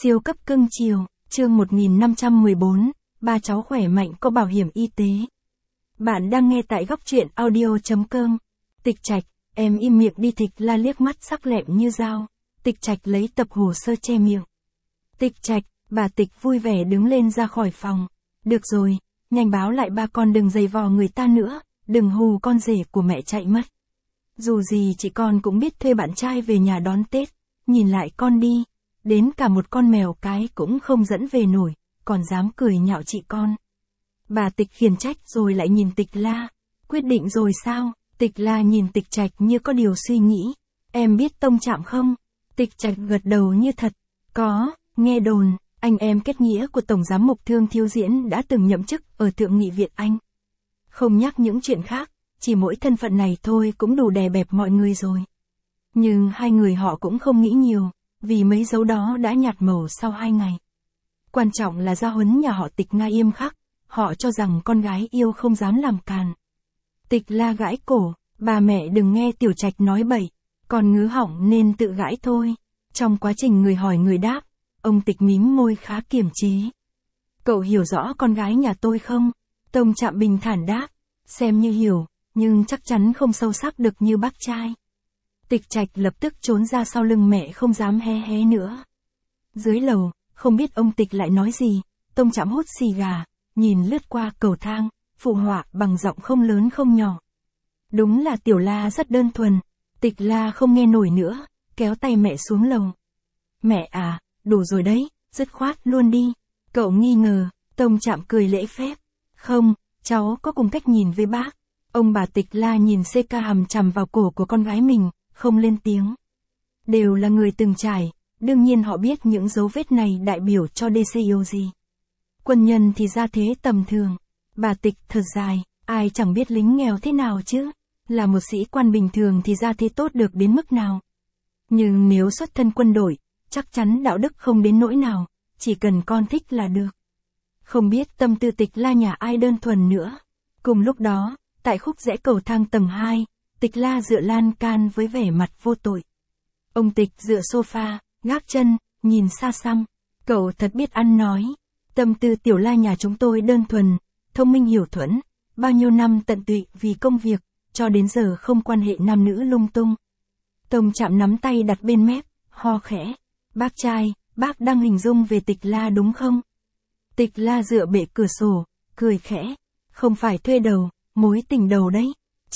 Siêu cấp cưng chiều, chương 1514, ba cháu khỏe mạnh có bảo hiểm y tế. Bạn đang nghe tại góc truyện audio.com. Tịch Trạch, em im miệng đi. Tịch La liếc mắt sắc lẹm như dao. Tịch Trạch lấy tập hồ sơ che miệng. Tịch Trạch, bà Tịch vui vẻ đứng lên ra khỏi phòng. Được rồi, nhanh báo lại ba con đừng giày vò người ta nữa, đừng hù con rể của mẹ chạy mất. Dù gì chị con cũng biết thuê bạn trai về nhà đón Tết, nhìn lại con đi. Đến cả một con mèo cái cũng không dẫn về nổi, còn dám cười nhạo chị con. Bà Tịch khiển trách rồi lại nhìn Tịch La. Quyết định rồi sao? Tịch La nhìn Tịch Trạch như có điều suy nghĩ. Em biết tông trạm không? Tịch Trạch gật đầu như thật. Có, nghe đồn, anh em kết nghĩa của Tổng Giám mục Thương Thiếu Diễn đã từng nhậm chức ở Thượng nghị viện Anh. Không nhắc những chuyện khác, chỉ mỗi thân phận này thôi cũng đủ đè bẹp mọi người rồi. Nhưng hai người họ cũng không nghĩ nhiều, vì mấy dấu đó đã nhạt màu sau 2 ngày. Quan trọng là gia huấn nhà họ Tịch Nga nghiêm khắc, họ cho rằng con gái yêu không dám làm càn. Tịch La gãi cổ, bà mẹ đừng nghe Tiểu Trạch nói bậy, còn ngứa họng nên tự gãi thôi. Trong quá trình người hỏi người đáp, ông Tịch mím môi khá kiềm chế. Cậu hiểu rõ con gái nhà tôi không? Tông Trạm bình thản đáp, xem như hiểu, nhưng chắc chắn không sâu sắc được như bác trai. Tịch Trạch lập tức trốn ra sau lưng mẹ không dám hé hé nữa. Dưới lầu, không biết ông Tịch lại nói gì, Tông Trạm hút xì gà, nhìn lướt qua cầu thang, phụ họa bằng giọng không lớn không nhỏ. Đúng là Tiểu La rất đơn thuần. Tịch La không nghe nổi nữa, kéo tay mẹ xuống lầu. Mẹ à, đủ rồi đấy, dứt khoát luôn đi. Cậu nghi ngờ, Tông Trạm cười lễ phép. Không, cháu có cùng cách nhìn với bác. Ông bà Tịch La nhìn CK hằm chằm vào cổ của con gái mình, không lên tiếng. Đều là người từng trải, đương nhiên họ biết những dấu vết này đại biểu cho DC yêu gì. Quân nhân thì ra thế tầm thường. Bà Tịch thật dài, ai chẳng biết lính nghèo thế nào chứ. Là một sĩ quan bình thường thì ra thế tốt được đến mức nào. Nhưng nếu xuất thân quân đội, chắc chắn đạo đức không đến nỗi nào, chỉ cần con thích là được. Không biết tâm tư Tịch La nhà ai đơn thuần nữa. Cùng lúc đó, tại khúc rẽ cầu thang tầng 2, Tịch La dựa lan can với vẻ mặt vô tội. Ông Tịch dựa sofa, gác chân, nhìn xa xăm. Cậu thật biết ăn nói. Tâm tư Tiểu La nhà chúng tôi đơn thuần, thông minh hiểu thuẫn, bao nhiêu năm tận tụy vì công việc, cho đến giờ không quan hệ nam nữ lung tung. Tông Trạm nắm tay đặt bên mép, ho khẽ. Bác trai, bác đang hình dung về Tịch La đúng không? Tịch La dựa bệ cửa sổ, cười khẽ. Không phải thuê đầu, mối tình đầu đấy.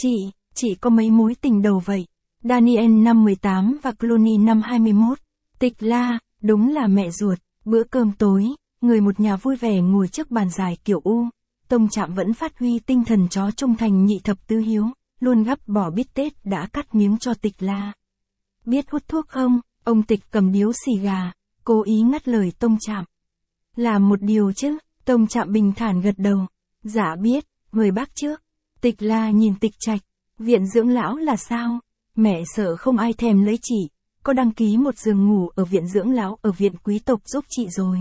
Chị có mấy mối tình đầu vậy? Daniel năm 18 và Clooney năm 21. Tịch La, đúng là mẹ ruột. Bữa cơm tối, người một nhà vui vẻ ngồi trước bàn dài kiểu U. Tông Trạm vẫn phát huy tinh thần chó trung thành nhị thập tứ hiếu, luôn gắp bỏ bít tết đã cắt miếng cho Tịch La. Biết hút thuốc không? Ông Tịch cầm điếu xì gà, cố ý ngắt lời Tông Trạm. Làm một điều chứ? Tông Trạm bình thản gật đầu. Dạ biết, mời bác trước. Tịch La nhìn Tịch Trạch. Viện dưỡng lão là sao? Mẹ sợ không ai thèm lấy chị, có đăng ký một giường ngủ ở viện dưỡng lão ở viện quý tộc giúp chị rồi.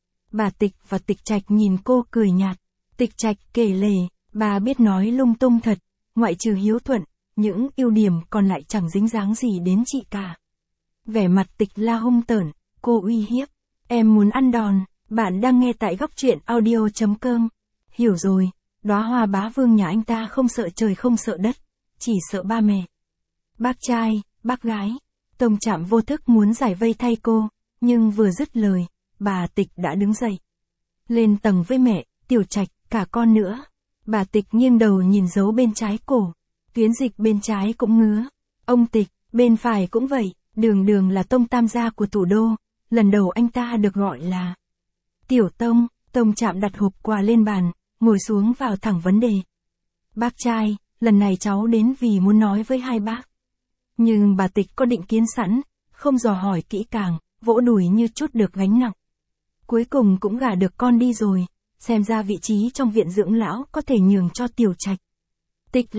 Bà Tịch và Tịch Trạch nhìn cô cười nhạt. Tịch Trạch kể lể, bà biết nói lung tung thật, ngoại trừ hiếu thuận, những ưu điểm còn lại chẳng dính dáng gì đến chị cả. Vẻ mặt Tịch La hung tởn, cô uy hiếp. Em muốn ăn đòn, bạn đang nghe tại góc truyện audio.com. Hiểu rồi, đóa hoa bá vương nhà anh ta không sợ trời không sợ đất, chỉ sợ ba mẹ. Bác trai, bác gái. Tông Trạm vô thức muốn giải vây thay cô, nhưng vừa dứt lời, bà Tịch đã đứng dậy. Lên tầng với mẹ, Tiểu Trạch, cả con nữa. Bà Tịch nghiêng đầu nhìn dấu bên trái cổ. Tuyến dịch bên trái cũng ngứa. Ông Tịch, bên phải cũng vậy. Đường là Tông Tam gia của thủ đô. Lần đầu anh ta được gọi là Tiểu Tông. Tông Trạm đặt hộp quà lên bàn, ngồi xuống vào thẳng vấn đề. Bác trai, lần này cháu đến vì muốn nói với hai bác. Nhưng bà Tịch có định kiến sẵn, không dò hỏi kỹ càng, vỗ đùi như trút được gánh nặng. Cuối cùng cũng gả được con đi rồi, xem ra vị trí trong viện dưỡng lão có thể nhường cho Tiểu Trạch. Tịch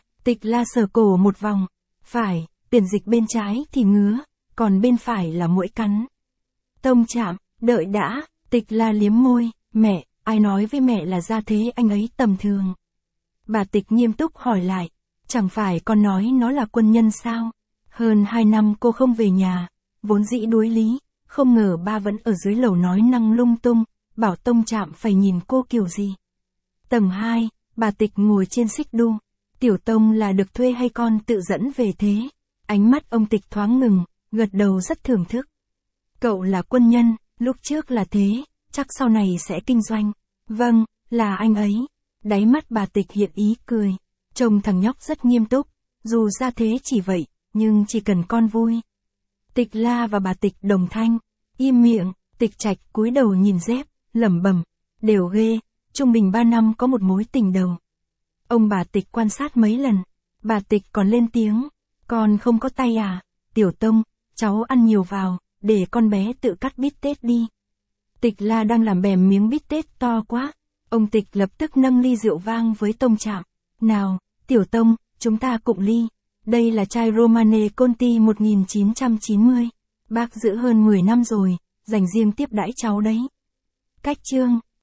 La sờ cổ một vòng. Phải, tiền dịch bên trái thì ngứa, còn bên phải là muỗi cắn. Tông Trạm, đợi đã. Tịch La liếm môi. Mẹ, ai nói với mẹ là ra thế anh ấy tầm thường? Bà Tịch nghiêm túc hỏi lại. Chẳng phải con nói nó là quân nhân sao? Hơn 2 năm cô không về nhà, vốn dĩ đuối lý, Không ngờ ba vẫn ở dưới lầu nói năng lung tung, bảo Tông Trạm phải nhìn cô kiểu gì. Tầng 2, bà Tịch ngồi trên xích đu. Tiểu Tông là được thuê hay con tự dẫn về thế? Ánh mắt ông Tịch thoáng ngừng, gật đầu rất thưởng thức. Cậu là quân nhân, lúc trước là thế, chắc sau này sẽ kinh doanh. Vâng, là anh ấy. Đáy mắt bà Tịch hiện ý cười. Trông thằng nhóc rất nghiêm túc, dù ra thế chỉ vậy, nhưng chỉ cần con vui. Tịch La và bà Tịch đồng thanh. Im miệng. Tịch Trạch cúi đầu nhìn dép, lẩm bẩm. Đều ghê, trung bình 3 năm có một mối tình đầu. Ông bà Tịch quan sát mấy lần. Bà Tịch còn lên tiếng. Con không có tay à? Tiểu Tông, cháu ăn nhiều vào, để con bé tự cắt bít tết đi. Tịch La đang làm bèm miếng bít tết to quá. Ông Tịch lập tức nâng ly rượu vang với Tông Trạm. Nào, Tiểu Tông, chúng ta cụng ly. Đây là chai Romane Conti 1990. Bác giữ hơn 10 năm rồi, dành riêng tiếp đãi cháu đấy. Cách chương